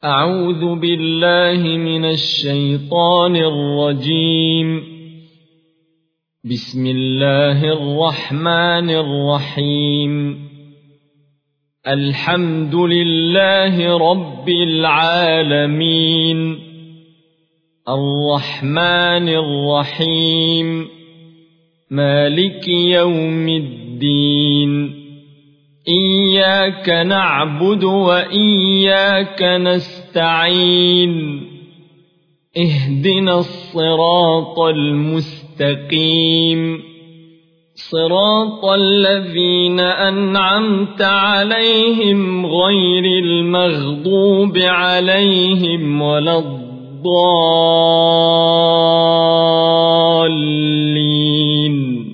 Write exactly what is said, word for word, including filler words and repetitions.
أعوذ بالله من الشيطان الرجيم. بسم الله الرحمن الرحيم. الحمد لله رب العالمين، الرحمن الرحيم، مالك يوم الدين. إياك نعبد وإياك نستعين. اهدنا الصراط المستقيم، صراط الذين أنعمت عليهم غير المغضوب عليهم ولا الضالين.